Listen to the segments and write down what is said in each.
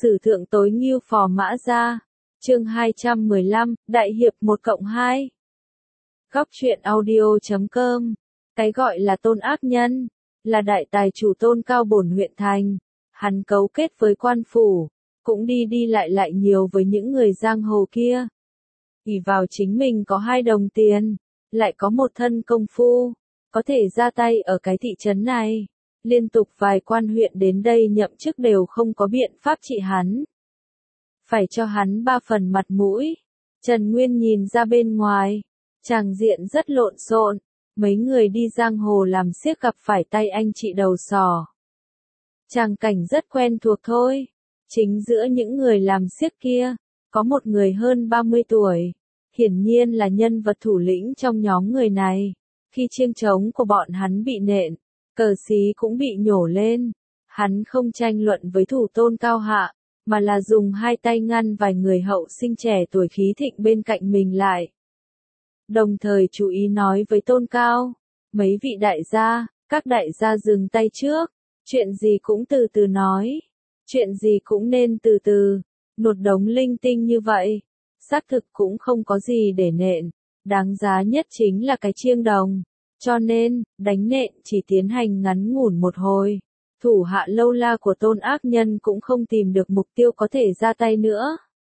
Sử thượng tối ngưu phò mã gia. Chương 215, Đại hiệp 1+2. Góc truyện audio.com. Cái gọi là Tôn Ác Nhân, là đại tài chủ Tôn Cao bổn huyện thành. Hắn cấu kết với quan phủ, cũng đi lại nhiều với những người giang hồ kia. ỷ vào chính mình có 2 đồng tiền, lại có một thân công phu, có thể ra tay ở cái thị trấn này. Liên tục vài quan huyện đến đây nhậm chức đều không có biện pháp trị hắn. Phải cho hắn 3 phần mặt mũi. Trần Nguyên nhìn ra bên ngoài, tràng diện rất lộn xộn, mấy người đi giang hồ làm xiếc gặp phải tay anh chị đầu sỏ. Tràng cảnh rất quen thuộc thôi, chính giữa những người làm xiếc kia, có một người hơn 30 tuổi, hiển nhiên là nhân vật thủ lĩnh trong nhóm người này. Khi chiêng trống của bọn hắn bị nện, cờ xí cũng bị nhổ lên, hắn không tranh luận với thủ Tôn Cao hạ, mà là dùng 2 tay ngăn vài người hậu sinh trẻ tuổi khí thịnh bên cạnh mình lại. Đồng thời chú ý nói với Tôn Cao, mấy vị đại gia, các đại gia dừng tay trước, chuyện gì cũng từ từ nói, chuyện gì cũng nên từ từ, nột đống linh tinh như vậy, xác thực cũng không có gì để nện, đáng giá nhất chính là cái chiêng đồng. Cho nên, đánh nện chỉ tiến hành ngắn ngủn một hồi. Thủ hạ lâu la của Tôn Ác Nhân cũng không tìm được mục tiêu có thể ra tay nữa.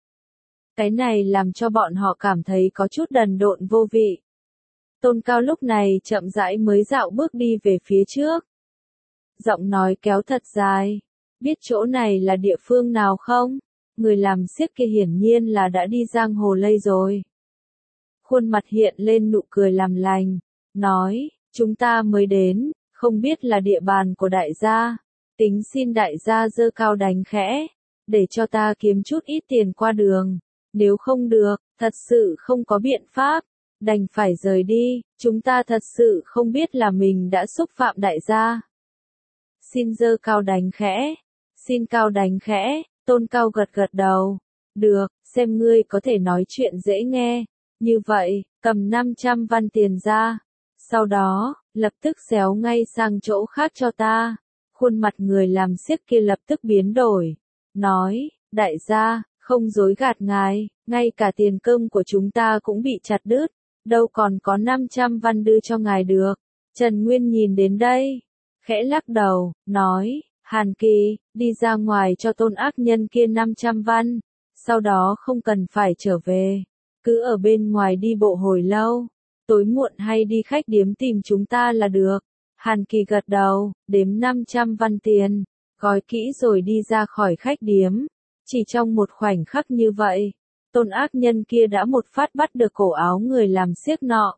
Cái này làm cho bọn họ cảm thấy có chút đần độn vô vị. Tôn Cao lúc này chậm rãi mới dạo bước đi về phía trước. Giọng nói kéo thật dài. Biết chỗ này là địa phương nào không? Người làm xiếc kia hiển nhiên là đã đi giang hồ lây rồi. Khuôn mặt hiện lên nụ cười làm lành. Nói, chúng ta mới đến, không biết là địa bàn của đại gia, tính xin đại gia giơ cao đánh khẽ, để cho ta kiếm chút ít tiền qua đường, nếu không được, thật sự không có biện pháp, đành phải rời đi, chúng ta thật sự không biết là mình đã xúc phạm đại gia. Xin giơ cao đánh khẽ, xin cao đánh khẽ, Tôn Cao gật đầu, được, xem ngươi có thể nói chuyện dễ nghe, như vậy, cầm 500 văn tiền ra. Sau đó, lập tức xéo ngay sang chỗ khác cho ta. Khuôn mặt người làm xiếc kia lập tức biến đổi. Nói, đại gia, không dối gạt ngài, ngay cả tiền cơm của chúng ta cũng bị chặt đứt. Đâu còn có 500 văn đưa cho ngài được. Trần Nguyên nhìn đến đây, khẽ lắc đầu, nói, Hàn Kỳ, đi ra ngoài cho Tôn Ác Nhân kia 500 văn. Sau đó không cần phải trở về. Cứ ở bên ngoài đi bộ hồi lâu. Tối muộn hay đi khách điếm tìm chúng ta là được. Hàn Kỳ gật đầu, đếm 500 văn tiền, gói kỹ rồi đi ra khỏi khách điếm. Chỉ trong một khoảnh khắc như vậy, Tôn Ác Nhân kia đã một phát bắt được cổ áo người làm xiếc nọ.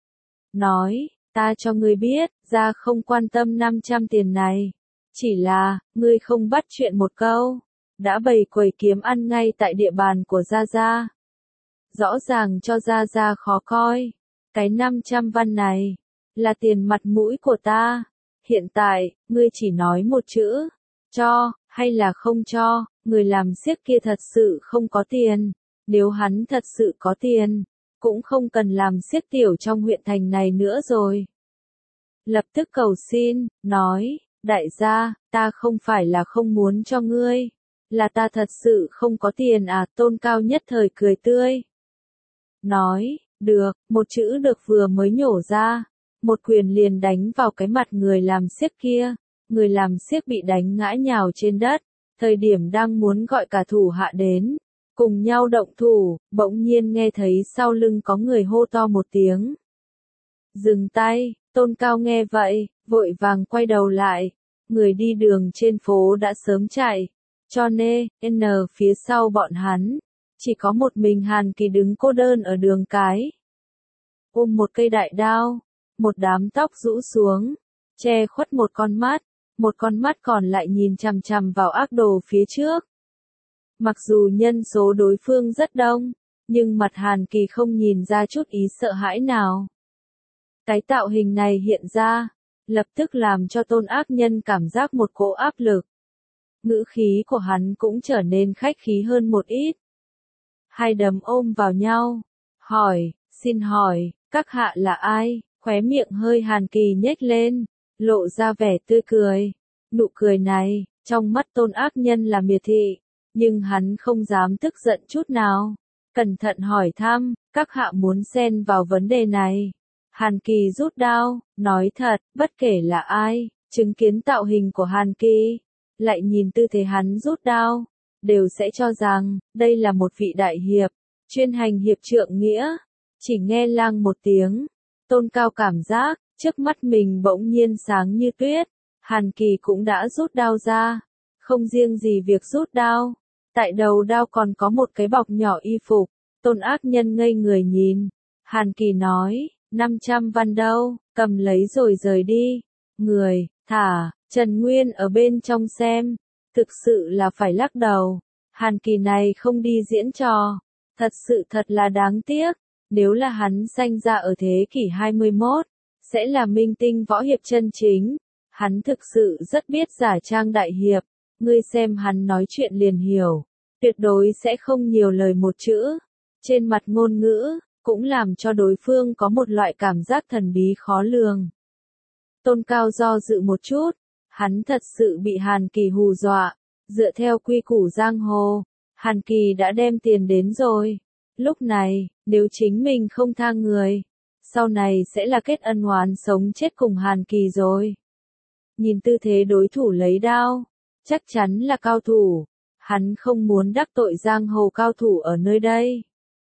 Nói, ta cho ngươi biết, gia không quan tâm 500 tiền này. Chỉ là, ngươi không bắt chuyện một câu, đã bày quầy kiếm ăn ngay tại địa bàn của Gia. Rõ ràng cho Gia khó coi. Cái 500 văn này, là tiền mặt mũi của ta. Hiện tại, ngươi chỉ nói một chữ, cho, hay là không cho, người làm xiếc kia thật sự không có tiền. Nếu hắn thật sự có tiền, cũng không cần làm xiếc tiểu trong huyện thành này nữa rồi. Lập tức cầu xin, nói, đại gia, ta không phải là không muốn cho ngươi, là ta thật sự không có tiền à. Tôn Cao nhất thời cười tươi. Nói, được, một chữ được vừa mới nhổ ra, một quyền liền đánh vào cái mặt người làm xiếc kia, người làm xiếc bị đánh ngã nhào trên đất, thời điểm đang muốn gọi cả thủ hạ đến, cùng nhau động thủ, bỗng nhiên nghe thấy sau lưng có người hô to một tiếng. Dừng tay, Tôn Cao nghe vậy, vội vàng quay đầu lại, người đi đường trên phố đã sớm chạy, cho nên, phía sau bọn hắn. Chỉ có một mình Hàn Kỳ đứng cô đơn ở đường cái. Ôm một cây đại đao, một đám tóc rũ xuống, che khuất một con mắt còn lại nhìn chằm chằm vào ác đồ phía trước. Mặc dù nhân số đối phương rất đông, nhưng mặt Hàn Kỳ không nhìn ra chút ý sợ hãi nào. Cái tạo hình này hiện ra, lập tức làm cho Tôn Ác Nhân cảm giác một cỗ áp lực. Ngữ khí của hắn cũng trở nên khách khí hơn một ít. 2 đấm ôm vào nhau, hỏi, xin hỏi, các hạ là ai? Khóe miệng hơi Hàn Kỳ nhếch lên, lộ ra vẻ tươi cười. Nụ cười này, trong mắt Tôn Ác Nhân là miệt thị, Nhưng hắn không dám tức giận chút nào. Cẩn thận hỏi thăm, các hạ muốn xen vào vấn đề này. Hàn Kỳ rút đao, nói thật, bất kể là ai, chứng kiến tạo hình của Hàn Kỳ, lại nhìn tư thế hắn rút đao, đều sẽ cho rằng, đây là một vị đại hiệp, chuyên hành hiệp trượng nghĩa. Chỉ nghe lang một tiếng, Tôn Cao cảm giác, trước mắt mình bỗng nhiên sáng như tuyết, Hàn Kỳ cũng đã rút đao ra. Không riêng gì việc rút đao, tại đầu đao còn có một cái bọc nhỏ y phục. Tôn Ác Nhân ngây người nhìn, Hàn Kỳ nói, 500 văn đâu, cầm lấy rồi rời đi. Người, thả, Trần Nguyên ở bên trong xem, thực sự là phải lắc đầu. Hàn Kỳ này không đi diễn trò, thật là đáng tiếc. Nếu là hắn sanh ra ở thế kỷ 21, sẽ là minh tinh võ hiệp chân chính. Hắn thực sự rất biết giả trang đại hiệp, ngươi xem hắn nói chuyện liền hiểu, tuyệt đối sẽ không nhiều lời một chữ. Trên mặt ngôn ngữ, cũng làm cho đối phương có một loại cảm giác thần bí khó lường. Tôn Cao do dự một chút, hắn thật sự bị Hàn Kỳ hù dọa, dựa theo quy củ giang hồ, Hàn Kỳ đã đem tiền đến rồi. Lúc này, nếu chính mình không tha người, sau này sẽ là kết ân oán sống chết cùng Hàn Kỳ rồi. Nhìn tư thế đối thủ lấy đao, chắc chắn là cao thủ, hắn không muốn đắc tội giang hồ cao thủ ở nơi đây.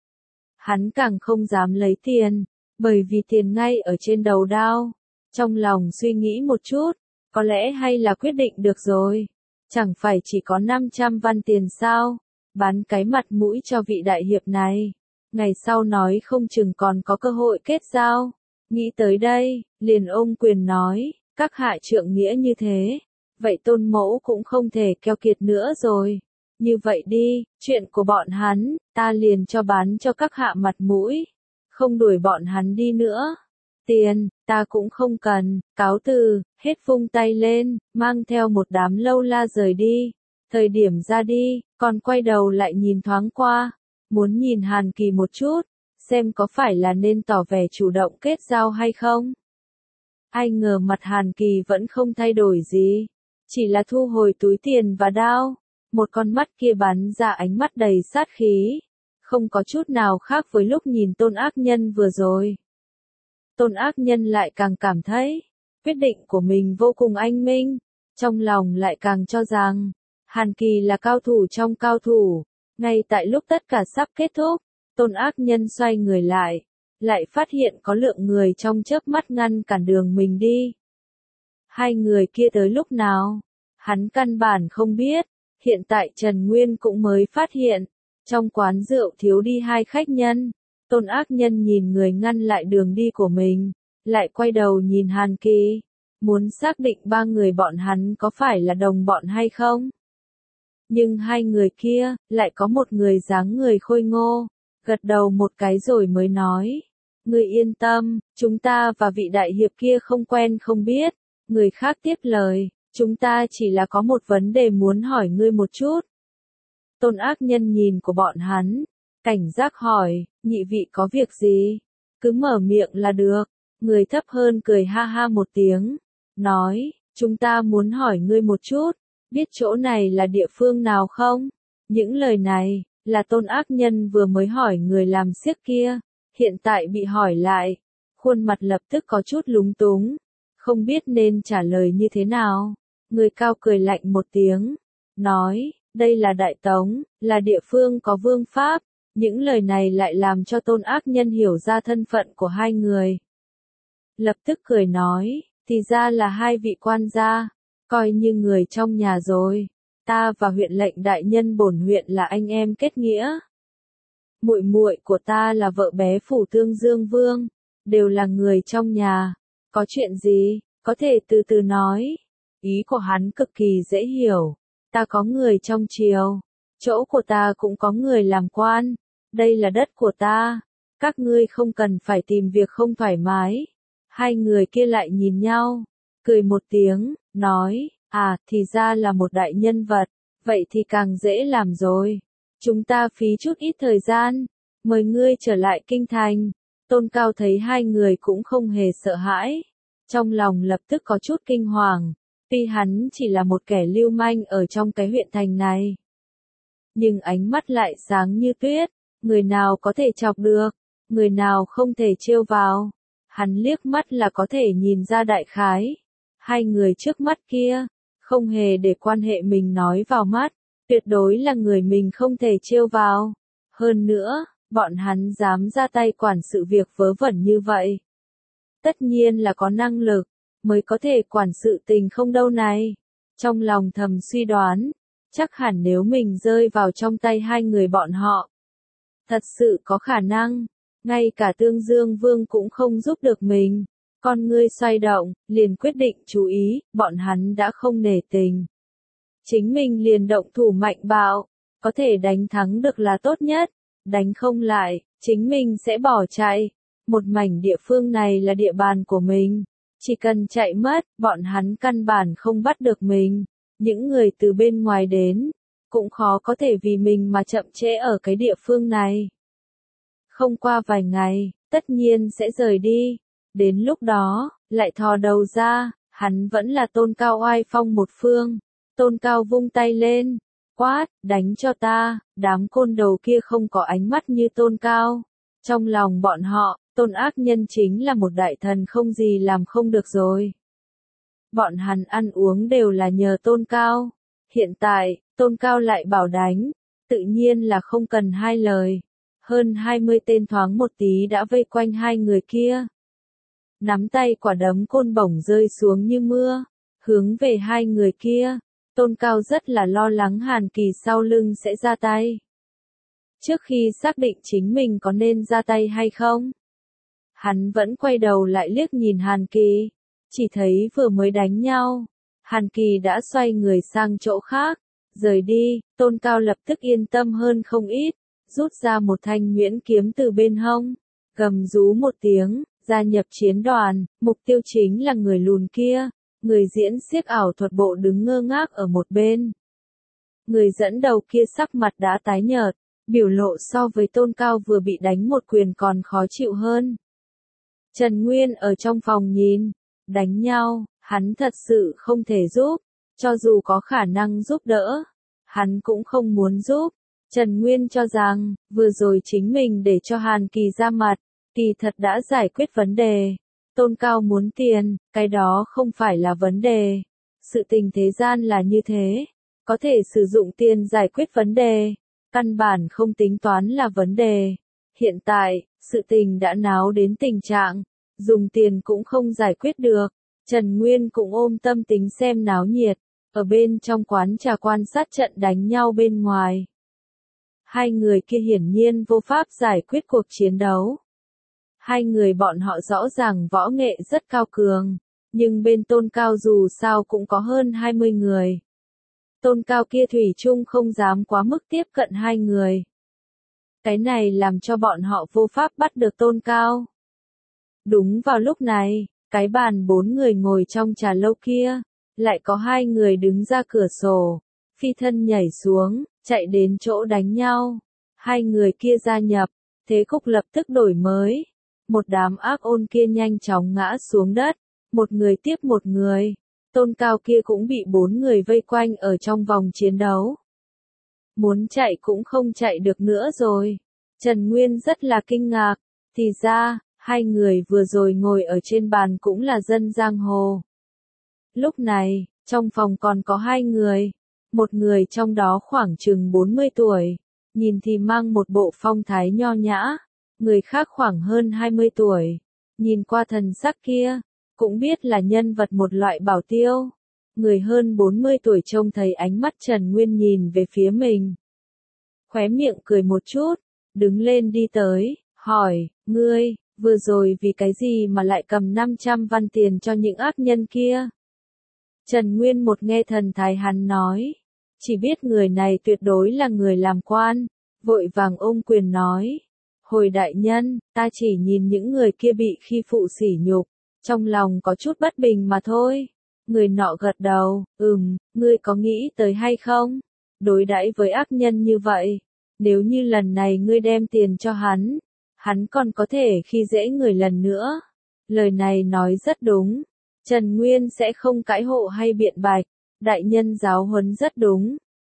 Hắn càng không dám lấy tiền, bởi vì tiền ngay ở trên đầu đao. Trong lòng suy nghĩ một chút, có lẽ hay là quyết định được rồi. Chẳng phải chỉ có 500 văn tiền sao, bán cái mặt mũi cho vị đại hiệp này. Ngày sau nói không chừng còn có cơ hội kết giao. Nghĩ tới đây, liền ôm quyền nói, các hạ trượng nghĩa như thế, vậy Tôn mẫu cũng không thể keo kiệt nữa rồi. Như vậy đi, chuyện của bọn hắn, ta liền cho bán cho các hạ mặt mũi, không đuổi bọn hắn đi nữa. Tiền, ta cũng không cần, cáo từ, hết vung tay lên, mang theo một đám lâu la rời đi. Thời điểm ra đi, còn quay đầu lại nhìn thoáng qua, muốn nhìn Hàn Kỳ một chút, xem có phải là nên tỏ vẻ chủ động kết giao hay không. Ai ngờ mặt Hàn Kỳ vẫn không thay đổi gì, chỉ là thu hồi túi tiền và đao. Một con mắt kia bắn ra ánh mắt đầy sát khí, không có chút nào khác với lúc nhìn Tôn Ác Nhân vừa rồi. Tôn Ác Nhân lại càng cảm thấy, quyết định của mình vô cùng anh minh, trong lòng lại càng cho rằng, Hàn Kỳ là cao thủ trong cao thủ. Ngay tại lúc tất cả sắp kết thúc, Tôn Ác Nhân xoay người lại phát hiện có lượng người trong chớp mắt ngăn cản đường mình đi. Hai người kia tới lúc nào? Hắn căn bản không biết. Hiện tại Trần Nguyên cũng mới phát hiện, trong quán rượu thiếu đi hai khách nhân. Tôn Ác Nhân nhìn người ngăn lại đường đi của mình, lại quay đầu nhìn Hàn Kỳ, muốn xác định ba người bọn hắn có phải là đồng bọn hay không. Nhưng hai người kia, lại có một người dáng người khôi ngô, gật đầu một cái rồi mới nói, ngươi yên tâm, chúng ta và vị đại hiệp kia không quen không biết. Người khác tiếp lời, chúng ta chỉ là có một vấn đề muốn hỏi ngươi một chút. Tôn Ác Nhân nhìn của bọn hắn, cảnh giác hỏi, nhị vị có việc gì? Cứ mở miệng là được. Người thấp hơn cười ha ha một tiếng, nói, chúng ta muốn hỏi ngươi một chút, biết chỗ này là địa phương nào không? Những lời này, là Tôn Ác Nhân vừa mới hỏi người làm xiếc kia, hiện tại bị hỏi lại, khuôn mặt lập tức có chút lúng túng, không biết nên trả lời như thế nào. Người cao cười lạnh một tiếng, nói, đây là Đại Tống, là địa phương có vương pháp. Những lời này lại làm cho Tôn Ác Nhân hiểu ra thân phận của hai người. Lập tức cười nói, thì ra là hai vị quan gia, coi như người trong nhà rồi. Ta và huyện lệnh đại nhân bổn huyện là anh em kết nghĩa. Muội muội của ta là vợ bé phủ Tương Dương Vương, đều là người trong nhà. Có chuyện gì, có thể từ từ nói. Ý của hắn cực kỳ dễ hiểu. Ta có người trong triều, chỗ của ta cũng có người làm quan. Đây là đất của ta, các ngươi không cần phải tìm việc không thoải mái. Hai người kia lại nhìn nhau, cười một tiếng, nói, à, thì ra là một đại nhân vật, vậy thì càng dễ làm rồi. Chúng ta phí chút ít thời gian, mời ngươi trở lại kinh thành. Tôn Cao thấy hai người cũng không hề sợ hãi, trong lòng lập tức có chút kinh hoàng, tuy hắn chỉ là một kẻ lưu manh ở trong cái huyện thành này. nhưng ánh mắt lại sáng như tuyết, người nào có thể chọc được, người nào không thể trêu vào. Hắn liếc mắt là có thể nhìn ra đại khái. Hai người trước mắt kia, không hề để quan hệ mình nói vào mắt, tuyệt đối là người mình không thể trêu vào. Hơn nữa, bọn hắn dám ra tay quản sự việc vớ vẩn như vậy. Tất nhiên là có năng lực, mới có thể quản sự tình không đâu này. Trong lòng thầm suy đoán, chắc hẳn nếu mình rơi vào trong tay hai người bọn họ, thật sự có khả năng, ngay cả Tương Dương Vương cũng không giúp được mình. Con ngươi xoay động, liền quyết định chú ý, bọn hắn đã không nể tình. Chính mình liền động thủ mạnh bạo, có thể đánh thắng được là tốt nhất, đánh không lại, chính mình sẽ bỏ chạy. Một mảnh địa phương này là địa bàn của mình, chỉ cần chạy mất, bọn hắn căn bản không bắt được mình. Những người từ bên ngoài đến, cũng khó có thể vì mình mà chậm trễ ở cái địa phương này. Không qua vài ngày, tất nhiên sẽ rời đi. Đến lúc đó, lại thò đầu ra, hắn vẫn là Tôn Cao oai phong một phương. Tôn Cao vung tay lên, quát, đánh cho ta. Đám côn đầu kia không có ánh mắt như Tôn Cao. Trong lòng bọn họ, Tôn ác nhân chính là một đại thần không gì làm không được rồi. Bọn hắn ăn uống đều là nhờ Tôn Cao. Hiện tại, Tôn Cao lại bảo đánh, tự nhiên là không cần hai lời. Hơn 20 tên thoáng một tí đã vây quanh hai người kia. Nắm tay quả đấm côn bổng rơi xuống như mưa, hướng về hai người kia. Tôn Cao rất là lo lắng Hàn Kỳ sau lưng sẽ ra tay. Trước khi xác định chính mình có nên ra tay hay không, hắn vẫn quay đầu lại liếc nhìn Hàn Kỳ, chỉ thấy vừa mới đánh nhau, Hàn Kỳ đã xoay người sang chỗ khác, rời đi. Tôn Cao lập tức yên tâm hơn không ít, rút ra một thanh nhuyễn kiếm từ bên hông, gầm rú một tiếng, gia nhập chiến đoàn. Mục tiêu chính là người lùn kia, người diễn xiếc ảo thuật bộ đứng ngơ ngác ở một bên. Người dẫn đầu kia sắc mặt đã tái nhợt, biểu lộ so với Tôn Cao vừa bị đánh một quyền còn khó chịu hơn. Trần Nguyên ở trong phòng nhìn, đánh nhau, hắn thật sự không thể giúp, cho dù có khả năng giúp đỡ, hắn cũng không muốn giúp. Trần Nguyên cho rằng, vừa rồi chính mình để cho Hàn Kỳ ra mặt, kỳ thật đã giải quyết vấn đề. Tôn Cao muốn tiền, cái đó không phải là vấn đề. Sự tình thế gian là như thế, có thể sử dụng tiền giải quyết vấn đề, căn bản không tính toán là vấn đề. Hiện tại, sự tình đã náo đến tình trạng, dùng tiền cũng không giải quyết được. Trần Nguyên cũng ôm tâm tính xem náo nhiệt, ở bên trong quán trà quan sát trận đánh nhau bên ngoài. Hai người kia hiển nhiên vô pháp giải quyết cuộc chiến đấu. Hai người bọn họ rõ ràng võ nghệ rất cao cường, nhưng bên Tôn Cao dù sao cũng có hơn 20 người. Tôn Cao kia thủy chung không dám quá mức tiếp cận hai người. Cái này làm cho bọn họ vô pháp bắt được Tôn Cao. Đúng vào lúc này, cái bàn 4 người ngồi trong trà lâu kia, lại có hai người đứng ra cửa sổ, phi thân nhảy xuống, chạy đến chỗ đánh nhau. Hai người kia gia nhập, thế cục lập tức đổi mới. Một đám ác ôn kia nhanh chóng ngã xuống đất, một người tiếp một người. Tôn Cao kia cũng bị 4 người vây quanh ở trong vòng chiến đấu. Muốn chạy cũng không chạy được nữa rồi. Trần Nguyên rất là kinh ngạc, thì ra, hai người vừa rồi ngồi ở trên bàn cũng là dân giang hồ. Lúc này, trong phòng còn có hai người. Một người trong đó khoảng chừng 40 tuổi, nhìn thì mang một bộ phong thái nho nhã. Người khác khoảng hơn 20 tuổi, nhìn qua thần sắc kia, cũng biết là nhân vật một loại bảo tiêu. Người hơn 40 tuổi trông thấy ánh mắt Trần Nguyên nhìn về phía mình. Khóe miệng cười một chút, đứng lên đi tới, hỏi, ngươi, vừa rồi vì cái gì mà lại cầm 500 văn tiền cho những ác nhân kia? Trần Nguyên một nghe thần thái hắn nói, chỉ biết người này tuyệt đối là người làm quan, vội vàng ôm quyền nói. Hồi đại nhân, ta chỉ nhìn những người kia bị khi phụ sỉ nhục, trong lòng có chút bất bình mà thôi. Người nọ gật đầu, ngươi có nghĩ tới hay không? Đối đãi với ác nhân như vậy, nếu như lần này ngươi đem tiền cho hắn còn có thể khi dễ người lần nữa. Lời này nói rất đúng, Trần Nguyên sẽ không cãi hộ hay biện bạch, đại nhân giáo huấn rất đúng.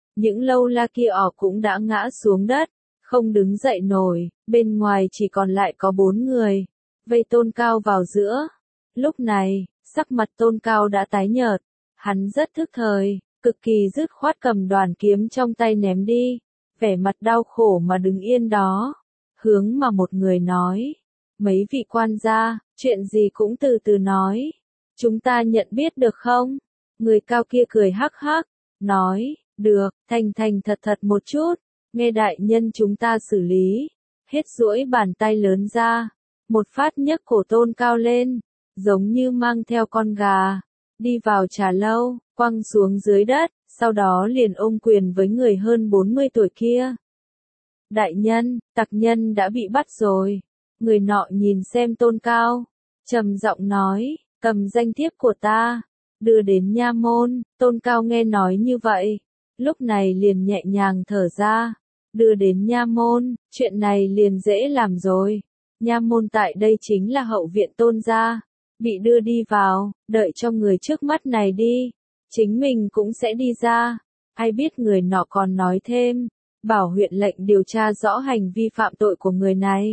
những lâu la kia cũng đã ngã xuống đất, không đứng dậy nổi, bên ngoài chỉ còn lại có 4 người, vây Tôn Cao vào giữa. Lúc này, sắc mặt Tôn Cao đã tái nhợt, hắn rất thức thời, cực kỳ dứt khoát cầm đoàn kiếm trong tay ném đi, vẻ mặt đau khổ mà đứng yên đó, hướng mà một người nói, mấy vị quan gia, chuyện gì cũng từ từ nói, chúng ta nhận biết được không? Người cao kia cười hắc hắc, nói, được, thành thành thật thật một chút, nghe đại nhân chúng ta xử lý, hết duỗi bàn tay lớn ra, một phát nhấc cổ Tôn Cao lên, giống như mang theo con gà, đi vào trà lâu, quăng xuống dưới đất, sau đó liền ôm quyền với người hơn 40 tuổi kia. Đại nhân, tặc nhân đã bị bắt rồi. Người nọ nhìn xem Tôn Cao, trầm giọng nói, cầm danh thiếp của ta, đưa đến nha môn. Tôn Cao nghe nói như vậy, lúc này liền nhẹ nhàng thở ra, đưa đến nha môn, chuyện này liền dễ làm rồi. Nha môn tại đây chính là hậu viện Tôn gia, bị đưa đi vào, đợi cho người trước mắt này đi, chính mình cũng sẽ đi ra. Ai biết người nọ còn nói thêm, bảo huyện lệnh điều tra rõ hành vi phạm tội của người này,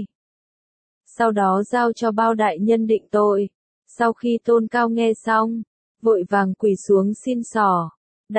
sau đó giao cho bao đại nhân định tội. Sau khi Tôn Cao nghe xong, vội vàng quỳ xuống xin xỏ,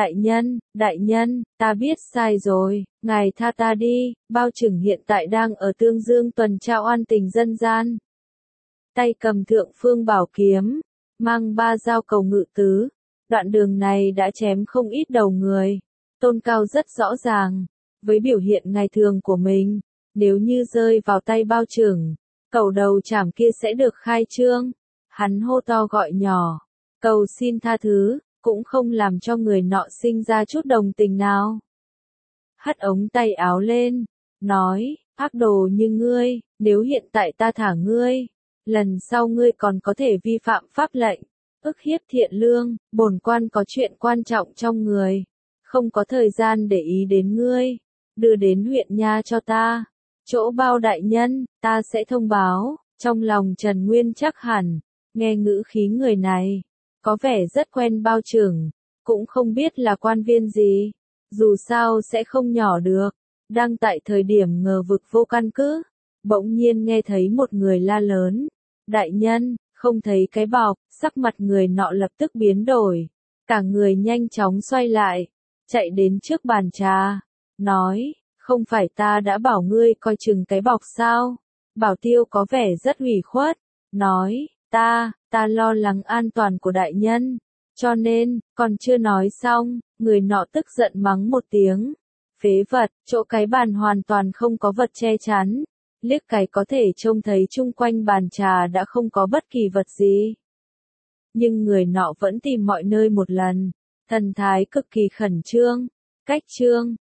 đại nhân, ta biết sai rồi, ngài tha ta đi, bao trưởng hiện tại đang ở Tương Dương tuần tra oan tình dân gian. Tay cầm thượng phương bảo kiếm, mang 3 dao cầu ngự tứ, đoạn đường này đã chém không ít đầu người. Tôn Cao rất rõ ràng, với biểu hiện ngày thường của mình, nếu như rơi vào tay bao trưởng, cầu đầu chảm kia sẽ được khai trương. Hắn hô to gọi nhỏ, cầu xin tha thứ, cũng không làm cho người nọ sinh ra chút đồng tình nào. Hất ống tay áo lên, nói, ác đồ như ngươi, nếu hiện tại ta thả ngươi, lần sau ngươi còn có thể vi phạm pháp lệnh, ức hiếp thiện lương, bổn quan có chuyện quan trọng trong người, không có thời gian để ý đến ngươi, đưa đến huyện nha cho ta, chỗ bao đại nhân, ta sẽ thông báo. Trong lòng Trần Nguyên chắc hẳn, nghe ngữ khí người này, có vẻ rất quen bao trưởng, cũng không biết là quan viên gì, dù sao sẽ không nhỏ được. Đang tại thời điểm ngờ vực vô căn cứ, bỗng nhiên nghe thấy một người la lớn, đại nhân, không thấy cái bọc, sắc mặt người nọ lập tức biến đổi, cả người nhanh chóng xoay lại, chạy đến trước bàn trà, nói, không phải ta đã bảo ngươi coi chừng cái bọc sao? Bảo Tiêu có vẻ rất ủy khuất, nói, ta lo lắng an toàn của đại nhân, cho nên, còn chưa nói xong, người nọ tức giận mắng một tiếng, phế vật, chỗ cái bàn hoàn toàn không có vật che chắn, liếc cái có thể trông thấy chung quanh bàn trà đã không có bất kỳ vật gì. Nhưng người nọ vẫn tìm mọi nơi một lần, thần thái cực kỳ khẩn trương, cách trương,